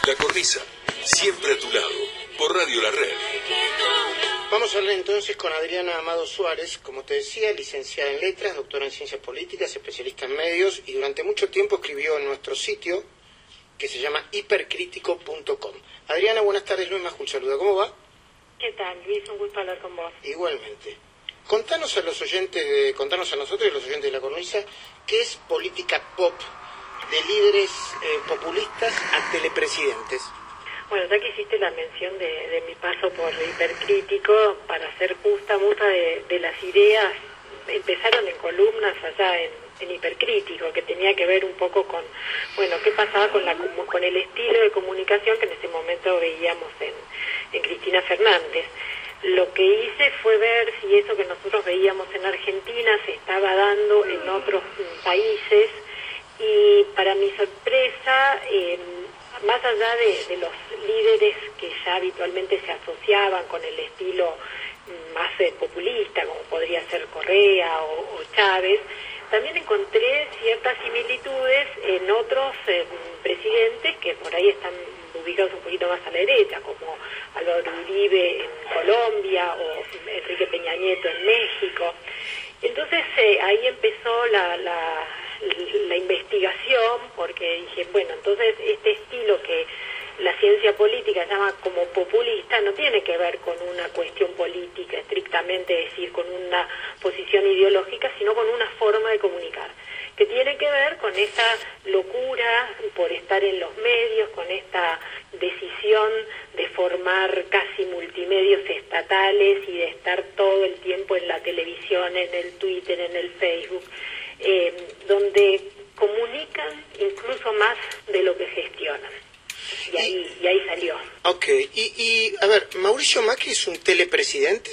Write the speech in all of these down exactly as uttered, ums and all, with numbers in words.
La Cornisa, siempre a tu lado, por Radio La Red. Vamos a hablar entonces con Adriana Amado Suárez, como te decía, licenciada en Letras, doctora en Ciencias Políticas, especialista en medios, y durante mucho tiempo escribió en nuestro sitio, que se llama hipercrítico punto com. Adriana, buenas tardes, Luis Majul saluda, ¿cómo va? ¿Qué tal, Luis? Un gusto hablar con vos. Igualmente. Contanos a los oyentes, de, contanos a nosotros y a los oyentes de La Cornisa, ¿qué es política pop de líderes eh, populistas a telepresidentes? Bueno, ya que hiciste la mención de, de mi paso por hipercrítico, para ser justa, muchas de, de las ideas empezaron en columnas allá en, en hipercrítico, que tenía que ver un poco con, bueno, qué pasaba con, la, con el estilo de comunicación que en ese momento veíamos en, en Cristina Fernández. Lo que hice fue ver si eso que nosotros veíamos en Argentina se estaba dando en otros países, y para mi sorpresa, eh, más allá de, de los líderes que ya habitualmente se asociaban con el estilo más eh, populista, como podría ser Correa o, o Chávez, también encontré ciertas similitudes en otros eh, presidentes que por ahí están ubicados un poquito más a la derecha, como Álvaro Uribe en Colombia o Enrique Peña Nieto en México. Entonces eh, ahí empezó la, la, la investigación, porque dije, bueno, entonces este estilo que la ciencia política llama como populista no tiene que ver con una cuestión política estrictamente, es decir, con una posición ideológica, sino con una forma de comunicar, que tiene que ver con esa locura por estar en los medios, con esta decisión de formar casi multimedios estatales y de estar todo el tiempo en la televisión, en el Twitter, en el Facebook, eh, donde comunican incluso más de lo que gestionan. Y ahí, y ahí salió. Ok, y, y a ver, ¿Mauricio Macri es un telepresidente?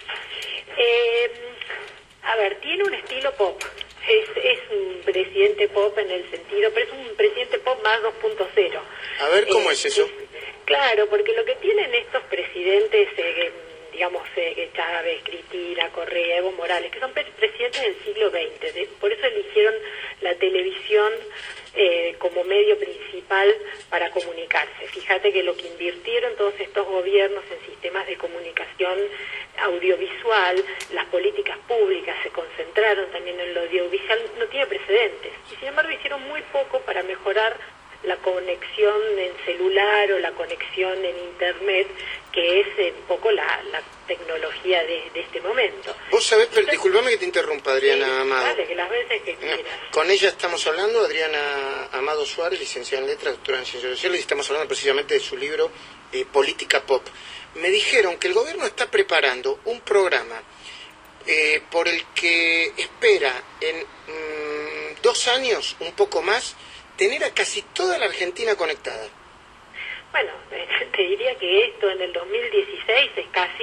Eh, a ver, tiene un estilo pop. Es, es un presidente pop en el sentido, pero es un presidente pop más dos punto cero. A ver, ¿cómo eh, es eso? Es, claro, porque lo que tienen estos presidentes, eh, digamos, eh, Chávez, Cristina, Correa, Evo Morales, que son presidentes del siglo veinte, de, por eso eligieron la televisión eh, como medio principal para comunicarse. Fíjate que lo que invirtieron todos estos gobiernos en sistemas de comunicación audiovisual, las políticas públicas se concentraron también en lo audiovisual, no tiene precedentes. Y sin embargo hicieron muy poco para mejorar la conexión en celular o la conexión en internet, que es eh, un poco la, la tecnología de, de este momento. Vos sabés, pero disculpame que te interrumpa, Adriana sí, Amado. Vale, que las veces que quieras. Con ella estamos hablando, Adriana Amado Suárez, licenciada en Letras, doctora en Ciencias Sociales, y estamos hablando precisamente de su libro eh, Política Pop. Me dijeron que el gobierno está preparando un programa eh, por el que espera en mmm, dos años, un poco más, tener a casi toda la Argentina conectada. Bueno, te diría que esto en el dos mil dieciséis es casi,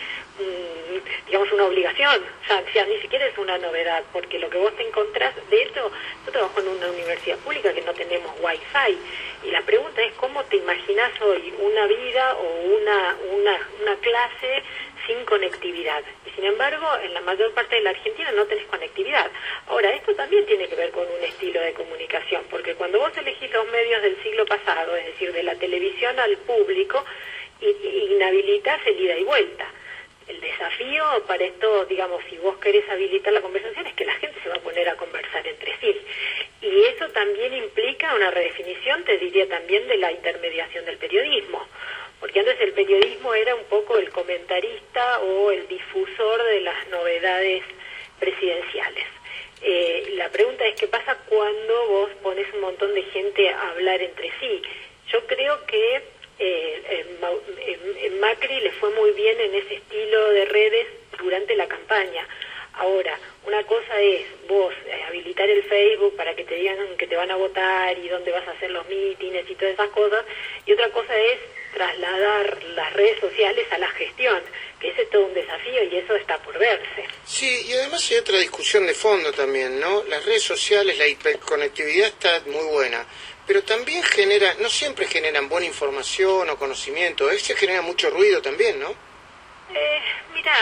mm, digamos, una obligación. O sea, o sea, ni siquiera es una novedad, porque lo que vos te encontrás, de hecho, yo trabajo en una universidad pública que no tenemos wifi, y la pregunta es cómo te imaginás hoy una vida o una, una, una clase sin conectividad. Y sin embargo, en la mayor parte de la Argentina no tenés conectividad. Ahora, esto también tiene que ver con un estilo de comunicación, porque cuando vos elegís los medios del siglo pasado, es decir, de la televisión al público, inhabilitás el ida y vuelta. El desafío para esto, digamos, si vos querés habilitar la conversación, es que la gente se va a poner a conversar entre sí. Y eso también implica una redefinición, te diría también, de la intermediación del periodismo. Porque antes el periodismo era un poco el comentarista o el difusor de las novedades presidenciales. Eh, la pregunta es, ¿qué pasa cuando vos pones un montón de gente a hablar entre sí? Yo creo que eh, eh, Macri le fue muy bien en ese estilo de redes durante la campaña. Ahora, una cosa es vos eh, habilitar el Facebook para que te digan que te van a votar y dónde vas a hacer los mítines y todas esas cosas, y otra cosa es trasladar las redes sociales a la gestión, que ese es todo un desafío y eso está por verse. Sí, y además hay otra discusión de fondo también, ¿no? Las redes sociales, la hiperconectividad está muy buena, pero también genera, no siempre generan buena información o conocimiento, a veces genera mucho ruido también, ¿no? Eh, mira,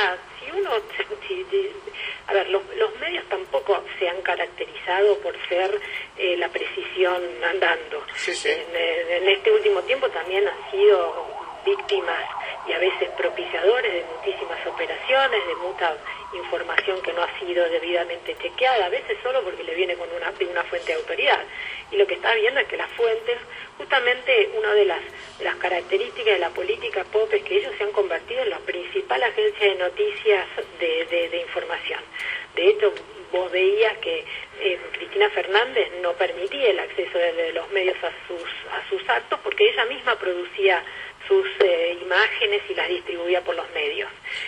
si uno, si, si, a ver, los, los medios tampoco se han caracterizado por ser eh, la precisión andando. Sí, sí. En, en este último tiempo también han sido víctimas y a veces propiciadores de muchísimas operaciones, de mucha información que no ha sido debidamente chequeada, a veces solo porque le viene con una, de una fuente de autoridad. Y lo que está viendo es que las fuentes, justamente una de las, de las características de la política pop es que ellos se han convertido en la principal agencia de noticias de, de, de información. De hecho, vos veías que eh, Cristina Fernández no permitía el acceso de, de los medios a sus, a sus actos porque ella misma producía sus eh, imágenes y las distribuía por los medios.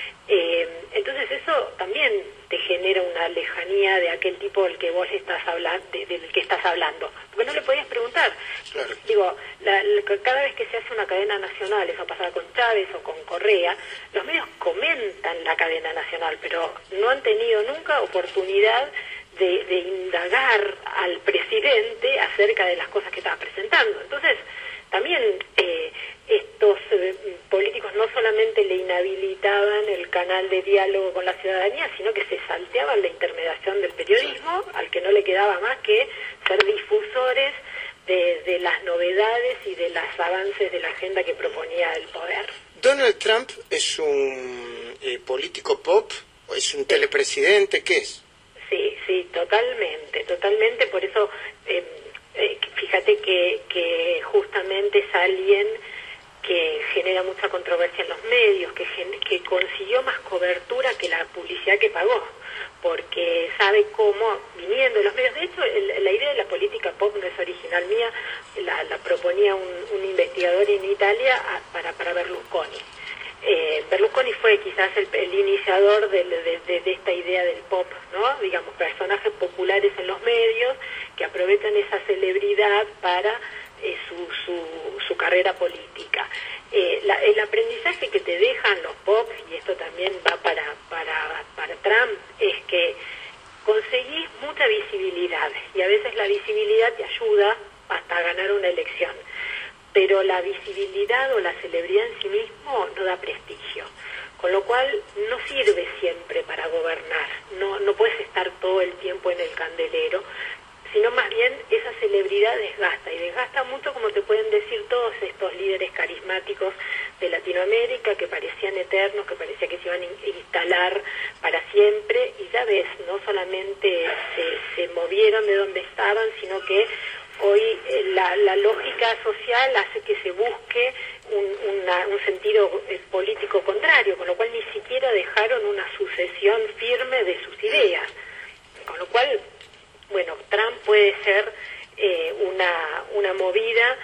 Eh, entonces eso también te genera una lejanía de aquel tipo del que vos estás hablando, de, del que estás hablando, porque no le podías preguntar. Claro. Digo, la, la, cada vez que se hace una cadena nacional, eso pasaba con Chávez o con Correa, los medios comentan la cadena nacional, pero no han tenido nunca oportunidad de, de indagar al presidente acerca de las cosas que estaba presentando. Entonces, también eh, estos eh, políticos no solamente le inhabilitaban el canal de diálogo con la ciudadanía, sino que se salteaban la intermediación del periodismo, al que no le quedaba más que ser difusores de, de las novedades y de los avances de la agenda que proponía el poder. ¿Donald Trump es un eh, político pop o es un telepresidente? ¿Qué es? Sí, sí, totalmente, totalmente, por eso... Eh, Eh, fíjate que, que justamente es alguien que genera mucha controversia en los medios, que, que consiguió más cobertura que la publicidad que pagó, porque sabe cómo, viniendo de los medios, de hecho el, la idea de la política pop no es original mía, la, la proponía un, un investigador en Italia a, para, para Berlusconi. Eh, Berlusconi fue quizás el, el iniciador de, de, de, de esta idea del pop, ¿no? Digamos, personajes populares en los medios que aprovechan esa celebridad para eh, su, su, su carrera política. Eh, la, el aprendizaje que te dejan los pop, y esto también va para, para, para Trump, es que conseguís mucha visibilidad, y a veces la visibilidad te ayuda hasta ganar una elección. Pero la visibilidad o la celebridad en sí mismo no da prestigio, con lo cual no sirve siempre para gobernar, no, no puedes estar todo el tiempo en el candelero, sino más bien esa celebridad desgasta, y desgasta mucho, como te pueden decir todos estos líderes carismáticos de Latinoamérica que parecían eternos, que parecía que se iban a instalar para siempre, y ya ves, no solamente se, se movieron de donde estaban, sino que hoy eh, la, la lógica social hace que se busque un, una, un sentido eh, político contrario, con lo cual ni siquiera dejaron una sucesión firme de sus ideas. Con lo cual, bueno, Trump puede ser eh, una, una movida,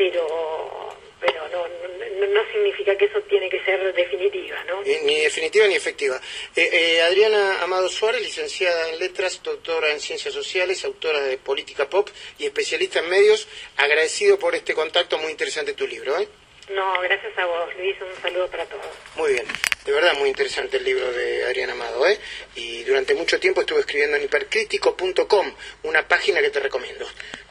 pero pero no, no, no significa que eso tiene que ser definitiva, ¿no? Ni, ni definitiva ni efectiva. Eh, eh, Adriana Amado Suárez, licenciada en Letras, doctora en Ciencias Sociales, autora de Política Pop y especialista en medios, agradecido por este contacto, muy interesante tu libro, ¿eh? No, gracias a vos, Luis, un saludo para todos. Muy bien, de verdad muy interesante el libro de Adriana Amado, ¿eh? Y durante mucho tiempo estuve escribiendo en hipercrítico punto com, una página que te recomiendo.